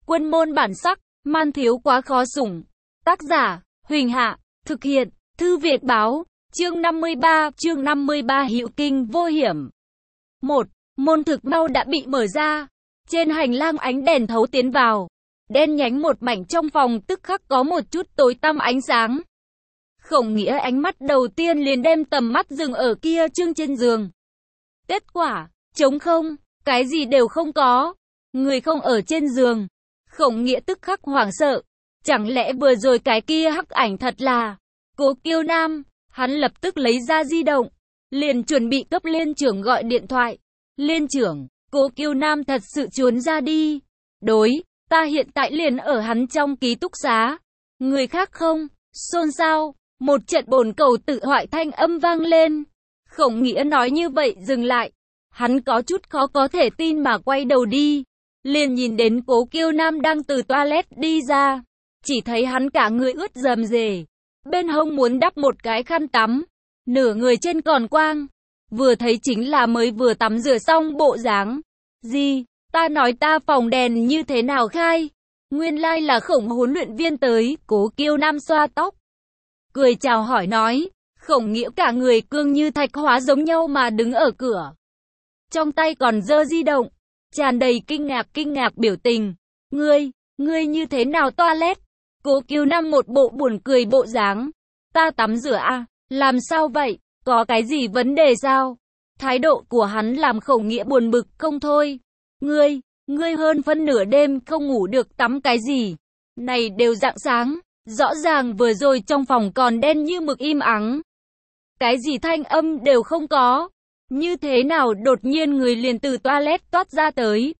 Quân môn bản sắc, man thiếu quá khó sủng. Tác giả, Huỳnh Hạ, thực hiện, Thư Việt Báo, chương 53, Hữu Kinh vô hiểm. 1. Môn thực mau đã bị mở ra. Trên hành lang ánh đèn thấu tiến vào. Đen nhánh một mảnh trong phòng tức khắc có một chút tối tăm ánh sáng. Khổng Nghĩa ánh mắt đầu tiên liền đem tầm mắt dừng ở kia trương trên giường. Kết quả, trống không, cái gì đều không có. Người không ở trên giường. Khổng Nghĩa tức khắc hoảng sợ. Chẳng lẽ vừa rồi cái kia hắc ảnh thật là Cố Kiêu Nam? Hắn lập tức lấy ra di động, liền chuẩn bị cấp liên trưởng gọi điện thoại. Liên trưởng, Cố Kiêu Nam thật sự trốn ra đi. Đối, ta hiện tại liền ở hắn trong ký túc xá. Người khác không? Xôn xao, một trận bồn cầu tự hoại thanh âm vang lên. Khổng Nghĩa nói như vậy dừng lại. Hắn có chút khó có thể tin mà quay đầu đi. Liền nhìn đến Cố Kiêu Nam đang từ toilet đi ra. Chỉ thấy hắn cả người ướt rầm rề. Bên hông muốn đắp một cái khăn tắm. Nửa người trên còn quang. Vừa thấy chính là mới vừa tắm rửa xong bộ dáng. Gì? Ta nói ta phòng đèn như thế nào khai? Nguyên lai là Khổng huấn luyện viên tới. Cố Kiêu Nam xoa tóc, cười chào hỏi nói. Khổng Nghĩa cả người cương như thạch hóa giống nhau mà đứng ở cửa. Trong tay còn giơ di động. Tràn đầy kinh ngạc biểu tình. Ngươi như thế nào toilet? Cố Kiêu Nam một bộ buồn cười bộ dáng. Ta tắm rửa à? Làm sao vậy? Có cái gì vấn đề sao? Thái độ của hắn làm Khổng Nghĩa buồn bực không thôi. Ngươi hơn phân nửa đêm không ngủ được tắm cái gì? Này đều rạng sáng. Rõ ràng vừa rồi trong phòng còn đen như mực im ắng. Cái gì thanh âm đều không có. Như thế nào đột nhiên người liền từ toilet toát ra tới?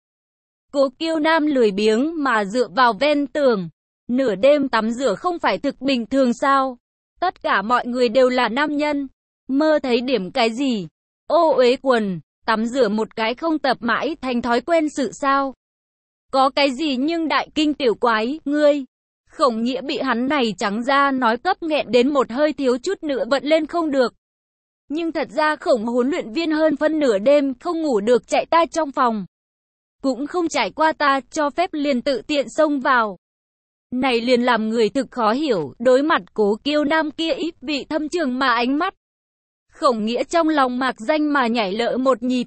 Cố Kiêu Nam lười biếng mà dựa vào ven tường. Nửa đêm tắm rửa không phải thực bình thường sao? Tất cả mọi người đều là nam nhân. Mơ thấy điểm cái gì? Ô uế quần, tắm rửa một cái không tập mãi thành thói quen sự sao? Có cái gì nhưng đại kinh tiểu quái, ngươi? Khổng Nghĩa bị hắn này trắng ra nói cấp nghẹn đến một hơi thiếu chút nữa vận lên không được. Nhưng thật ra Khổng huấn luyện viên hơn phân nửa đêm không ngủ được chạy ta trong phòng. Cũng không trải qua ta cho phép liền tự tiện xông vào. Này liền làm người thực khó hiểu, đối mặt Cố Kiêu Nam kia ít vị thâm trường mà ánh mắt. Khổng Nghĩa trong lòng mạc danh mà nhảy lỡ một nhịp.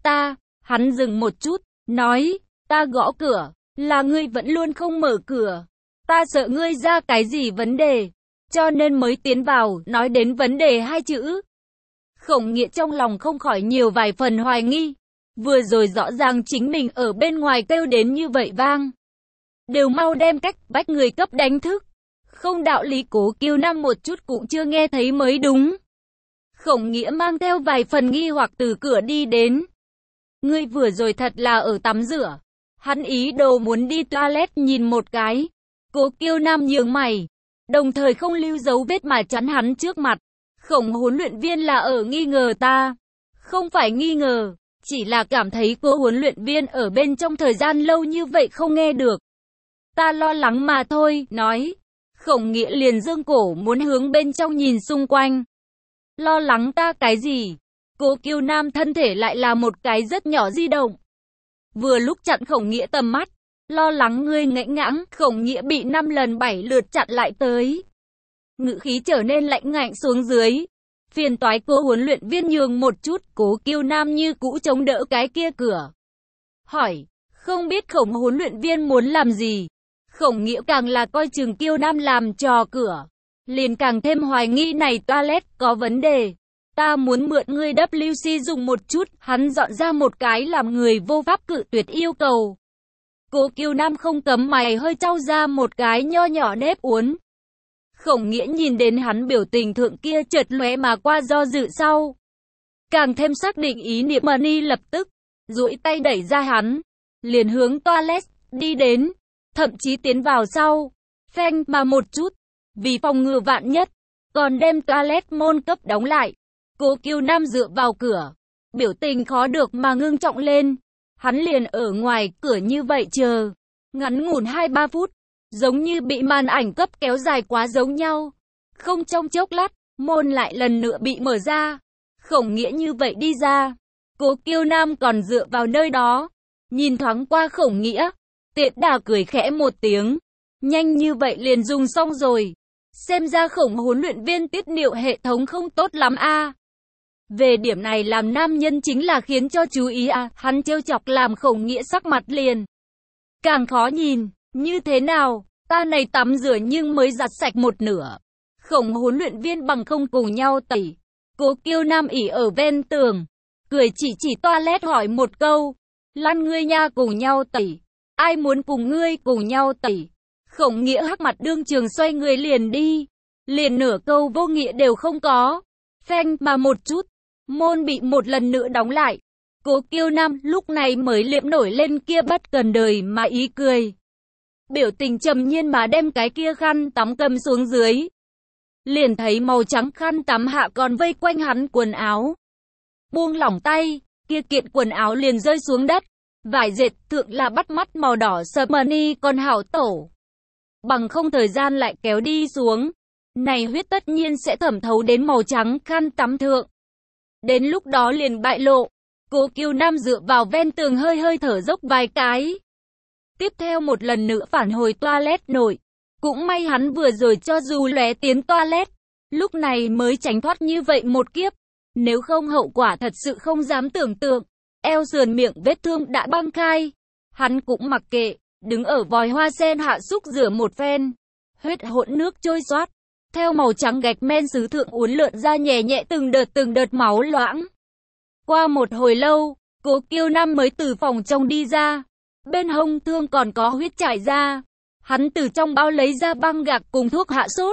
Hắn dừng một chút, nói, ta gõ cửa, là ngươi vẫn luôn không mở cửa. Ta sợ ngươi ra cái gì vấn đề, cho nên mới tiến vào, nói đến vấn đề hai chữ. Khổng Nghĩa trong lòng không khỏi nhiều vài phần hoài nghi. Vừa rồi rõ ràng chính mình ở bên ngoài kêu đến như vậy vang. Đều mau đem cách bách người cấp đánh thức. Không đạo lý Cố Kiêu Nam một chút cũng chưa nghe thấy mới đúng. Khổng Nghĩa mang theo vài phần nghi hoặc từ cửa đi đến. Ngươi vừa rồi thật là ở tắm rửa. Hắn ý đồ muốn đi toilet nhìn một cái. Cố Kiêu Nam nhướng mày, đồng thời không lưu dấu vết mà chắn hắn trước mặt. Khổng huấn luyện viên là ở nghi ngờ ta. Không phải nghi ngờ, chỉ là cảm thấy cô huấn luyện viên ở bên trong thời gian lâu như vậy không nghe được. Ta lo lắng mà thôi, nói. Khổng Nghĩa liền giương cổ muốn hướng bên trong nhìn xung quanh. Lo lắng ta cái gì? Cố Kiêu Nam thân thể lại là một cái rất nhỏ di động. Vừa lúc chặn Khổng Nghĩa tầm mắt. Lo lắng ngươi ngẫy ngãng, Khổng Nghĩa bị 5 lần 7 lượt chặn lại tới. Ngữ khí trở nên lạnh ngạnh xuống dưới. Phiền toái cô huấn luyện viên nhường một chút. Cố Kiêu Nam như cũ chống đỡ cái kia cửa. Hỏi, không biết Khổng huấn luyện viên muốn làm gì? Khổng Nghĩa càng là coi chừng Kiêu Nam làm trò cửa, liền càng thêm hoài nghi này toilet có vấn đề. Ta muốn mượn ngươi WC dùng một chút. Hắn dọn ra một cái làm người vô pháp cự tuyệt yêu cầu. Cố Kiêu Nam không cấm mày hơi trao ra một cái nho nhỏ nếp uốn. Khổng Nghĩa nhìn đến hắn biểu tình thượng kia chợt lóe mà qua do dự sau. Càng thêm xác định ý niệm Money lập tức, duỗi tay đẩy ra hắn. Liền hướng toilet, đi đến. Thậm chí tiến vào sau. Phanh mà một chút. Vì phòng ngừa vạn nhất. Còn đem toilet môn cấp đóng lại. Cố Kiêu Nam dựa vào cửa. Biểu tình khó được mà ngưng trọng lên. Hắn liền ở ngoài cửa như vậy chờ. Ngắn ngủn 2-3 phút. Giống như bị màn ảnh cấp kéo dài quá giống nhau. Không trong chốc lát, môn lại lần nữa bị mở ra. Khổng Nghĩa như vậy đi ra. Cố Kiêu Nam còn dựa vào nơi đó. Nhìn thoáng qua Khổng Nghĩa. Tiện Đà cười khẽ một tiếng. Nhanh như vậy liền dùng xong rồi. Xem ra Khổng huấn luyện viên tiết niệu hệ thống không tốt lắm a. Về điểm này làm nam nhân chính là khiến cho chú ý a. Hắn trêu chọc làm Khổng Nghĩa sắc mặt liền càng khó nhìn. Như thế nào, ta này tắm rửa nhưng mới giặt sạch một nửa. Khổng huấn luyện viên bằng không cùng nhau tẩy. Cố Kiêu Nam ỉ ở ven tường, cười chỉ toilet hỏi một câu. Lăn ngươi nha, cùng nhau tẩy. Ai muốn cùng ngươi cùng nhau tẩy? Khổng Nghĩa hắc mặt đương trường xoay người liền đi. Liền nửa câu vô nghĩa đều không có. Phanh mà một chút, môn bị một lần nữa đóng lại. Cố Kiêu Nam lúc này mới liệm nổi lên kia bất cần đời mà ý cười. Biểu tình trầm nhiên mà đem cái kia khăn tắm cầm xuống dưới. Liền thấy màu trắng khăn tắm hạ còn vây quanh hắn quần áo. Buông lỏng tay, kia kiện quần áo liền rơi xuống đất. Vải dệt thượng là bắt mắt màu đỏ sợp mờ ni còn hảo tổ. Bằng không thời gian lại kéo đi xuống. Này huyết tất nhiên sẽ thẩm thấu đến màu trắng khăn tắm thượng. Đến lúc đó liền bại lộ. Cố Kiêu Nam dựa vào ven tường hơi thở dốc vài cái. Tiếp theo một lần nữa phản hồi toilet nội. Cũng may hắn vừa rồi cho dù lóe tiến toilet, lúc này mới tránh thoát như vậy một kiếp. Nếu không hậu quả thật sự không dám tưởng tượng. Eo sườn miệng vết thương đã băng khai. Hắn cũng mặc kệ, đứng ở vòi hoa sen hạ xúc rửa một phen. Huyết hỗn nước trôi xoát. Theo màu trắng gạch men sứ thượng uốn lượn ra nhẹ nhẹ từng đợt máu loãng. Qua một hồi lâu, Cố Kiêu Nam mới từ phòng trong đi ra. Bên hông thương còn có huyết chảy ra. Hắn từ trong bao lấy ra băng gạc cùng thuốc hạ sốt.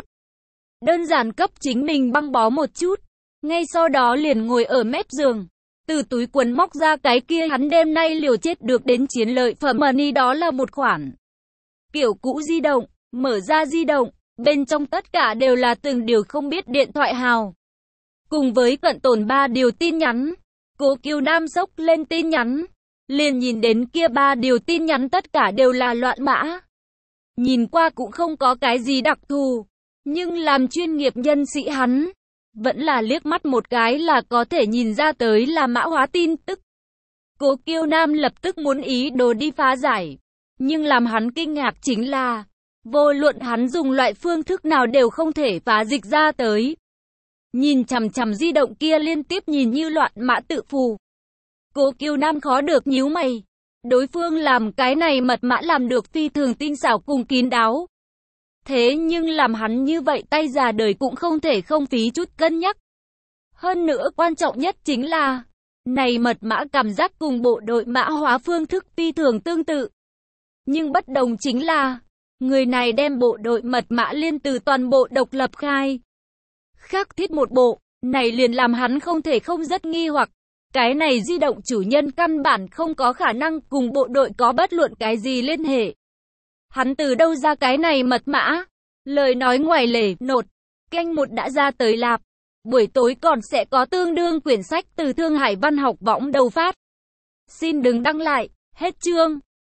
Đơn giản cấp chính mình băng bó một chút. Ngay sau đó liền ngồi ở mép giường. Từ túi quần móc ra cái kia hắn đêm nay liều chết được đến chiến lợi phẩm money, đó là một khoản kiểu cũ di động. Mở ra di động, bên trong tất cả đều là từng điều không biết điện thoại hào. Cùng với cận tồn 3 điều tin nhắn. Cố Kiêu Nam sốc lên tin nhắn. Liền nhìn đến kia 3 điều tin nhắn tất cả đều là loạn mã. Nhìn qua cũng không có cái gì đặc thù. Nhưng làm chuyên nghiệp nhân sĩ hắn, vẫn là liếc mắt một cái là có thể nhìn ra tới là mã hóa tin tức. Cố Kiêu Nam lập tức muốn ý đồ đi phá giải. Nhưng làm hắn kinh ngạc chính là, vô luận hắn dùng loại phương thức nào đều không thể phá dịch ra tới. Nhìn chằm chằm di động kia liên tiếp nhìn như loạn mã tự phù. Cố Kiêu Nam khó được nhíu mày. Đối phương làm cái này mật mã làm được phi thường tinh xảo cùng kín đáo. Thế nhưng làm hắn như vậy tay già đời cũng không thể không phí chút cân nhắc. Hơn nữa quan trọng nhất chính là, này mật mã cảm giác cùng bộ đội mã hóa phương thức phi thường tương tự. Nhưng bất đồng chính là, người này đem bộ đội mật mã liên từ toàn bộ độc lập khai. Khắc thiết một bộ, này liền làm hắn không thể không rất nghi hoặc. Cái này di động chủ nhân căn bản không có khả năng cùng bộ đội có bất luận cái gì liên hệ. Hắn từ đâu ra cái này mật mã? Lời nói ngoài lề, nột. Canh một đã ra tới lạp. Buổi tối còn sẽ có tương đương quyển sách từ Thương Hải Văn học võng đầu phát. Xin đừng đăng lại. Hết chương.